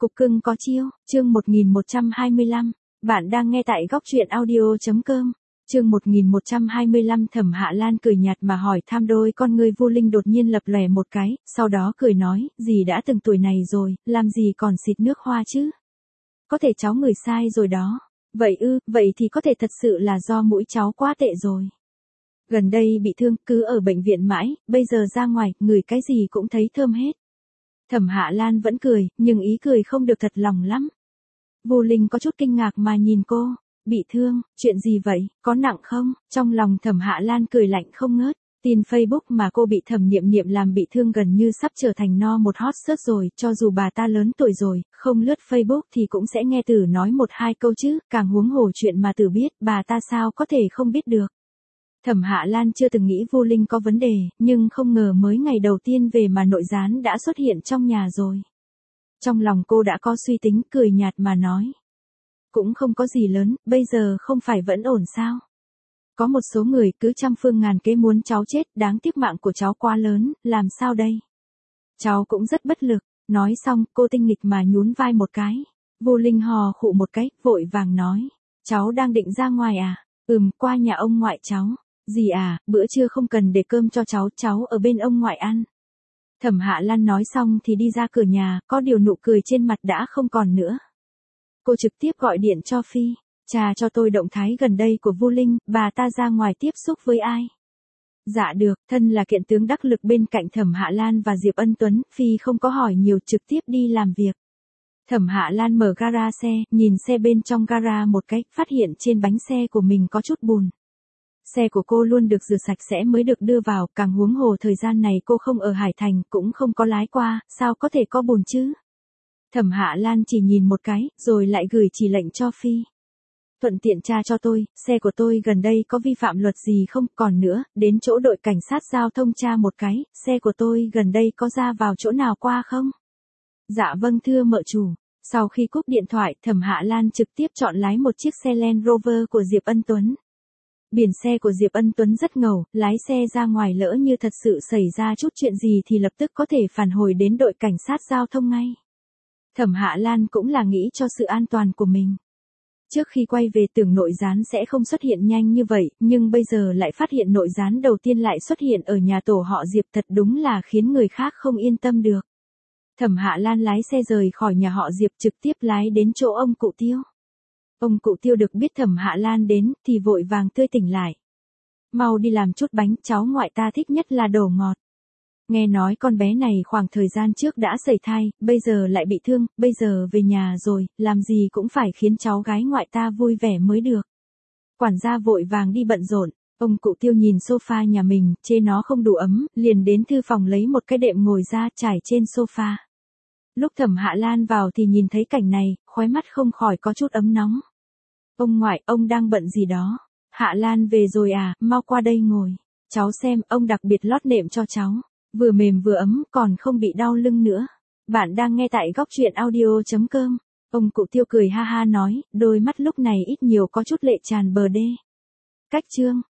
Cục cưng có chiêu, chương 1125. Bạn đang nghe tại góc truyện audio.com. Chương 1125. Thẩm Hạ Lan cười nhạt mà hỏi thăm, đôi con ngươi Vu Linh đột nhiên lập lòe một cái, sau đó cười nói, dì đã từng tuổi này rồi, làm gì còn xịt nước hoa chứ? Có thể cháu ngửi sai rồi đó. Vậy ư, vậy thì có thể thật sự là do mũi cháu quá tệ rồi. Gần đây bị thương, cứ ở bệnh viện mãi, bây giờ ra ngoài, ngửi cái gì cũng thấy thơm hết. Thẩm Hạ Lan vẫn cười, nhưng ý cười không được thật lòng lắm. Vu Linh có chút kinh ngạc mà nhìn cô. Bị thương, chuyện gì vậy, có nặng không? Trong lòng Thẩm Hạ Lan cười lạnh không ngớt. Tin Facebook mà cô bị Thẩm Niệm Niệm làm bị thương gần như sắp trở thành no một hot search rồi, cho dù bà ta lớn tuổi rồi, không lướt Facebook thì cũng sẽ nghe Tử nói một hai câu chứ, càng huống hồ chuyện mà Tử biết, bà ta sao có thể không biết được. Thẩm Hạ Lan chưa từng nghĩ Vu Linh có vấn đề, nhưng không ngờ mới ngày đầu tiên về mà nội gián đã xuất hiện trong nhà rồi. Trong lòng cô đã có suy tính, cười nhạt mà nói. Cũng không có gì lớn, bây giờ không phải vẫn ổn sao? Có một số người cứ trăm phương ngàn kế muốn cháu chết, đáng tiếc mạng của cháu quá lớn, làm sao đây? Cháu cũng rất bất lực, nói xong cô tinh nghịch mà nhún vai một cái. Vu Linh hò khụ một cái, vội vàng nói. Cháu đang định ra ngoài à? Qua nhà ông ngoại cháu. Dì à, bữa trưa không cần để cơm cho cháu ở bên ông ngoại ăn. Thẩm Hạ Lan nói xong thì đi ra cửa nhà, có điều nụ cười trên mặt đã không còn nữa. Cô trực tiếp gọi điện cho Phi, tra cho tôi động thái gần đây của Vu Linh, bà ta ra ngoài tiếp xúc với ai. Dạ được, thân là kiện tướng đắc lực bên cạnh Thẩm Hạ Lan và Diệp Ân Tuấn, Phi không có hỏi nhiều, trực tiếp đi làm việc. Thẩm Hạ Lan mở gara xe, nhìn xe bên trong gara một cái, phát hiện trên bánh xe của mình có chút bùn. Xe của cô luôn được rửa sạch sẽ mới được đưa vào, càng huống hồ thời gian này cô không ở Hải Thành, cũng không có lái qua, sao có thể có bùn chứ? Thẩm Hạ Lan chỉ nhìn một cái, rồi lại gửi chỉ lệnh cho Phi. Thuận tiện tra cho tôi, xe của tôi gần đây có vi phạm luật gì không, còn nữa, đến chỗ đội cảnh sát giao thông tra một cái, xe của tôi gần đây có ra vào chỗ nào qua không? Dạ vâng thưa mợ chủ. Sau khi cúp điện thoại, Thẩm Hạ Lan trực tiếp chọn lái một chiếc xe Land Rover của Diệp Ân Tuấn. Biển xe của Diệp Ân Tuấn rất ngầu, lái xe ra ngoài lỡ như thật sự xảy ra chút chuyện gì thì lập tức có thể phản hồi đến đội cảnh sát giao thông ngay. Thẩm Hạ Lan cũng là nghĩ cho sự an toàn của mình. Trước khi quay về tưởng nội gián sẽ không xuất hiện nhanh như vậy, nhưng bây giờ lại phát hiện nội gián đầu tiên lại xuất hiện ở nhà tổ họ Diệp, thật đúng là khiến người khác không yên tâm được. Thẩm Hạ Lan lái xe rời khỏi nhà họ Diệp trực tiếp lái đến chỗ ông cụ Tiêu. Ông cụ Tiêu được biết Thẩm Hạ Lan đến, thì vội vàng tươi tỉnh lại. Mau đi làm chút bánh, cháu ngoại ta thích nhất là đồ ngọt. Nghe nói con bé này khoảng thời gian trước đã sẩy thai, bây giờ lại bị thương, bây giờ về nhà rồi, làm gì cũng phải khiến cháu gái ngoại ta vui vẻ mới được. Quản gia vội vàng đi bận rộn, ông cụ Tiêu nhìn sofa nhà mình, chê nó không đủ ấm, liền đến thư phòng lấy một cái đệm ngồi ra trải trên sofa. Lúc Thẩm Hạ Lan vào thì nhìn thấy cảnh này, khóe mắt không khỏi có chút ấm nóng. Ông ngoại, ông đang bận gì đó? Hạ Lan về rồi à, mau qua đây ngồi. Cháu xem, ông đặc biệt lót nệm cho cháu. Vừa mềm vừa ấm, còn không bị đau lưng nữa. Bạn đang nghe tại góc truyện audio.com. Ông cụ Tiêu cười ha ha nói, đôi mắt lúc này ít nhiều có chút lệ tràn bờ đê. Cách chương.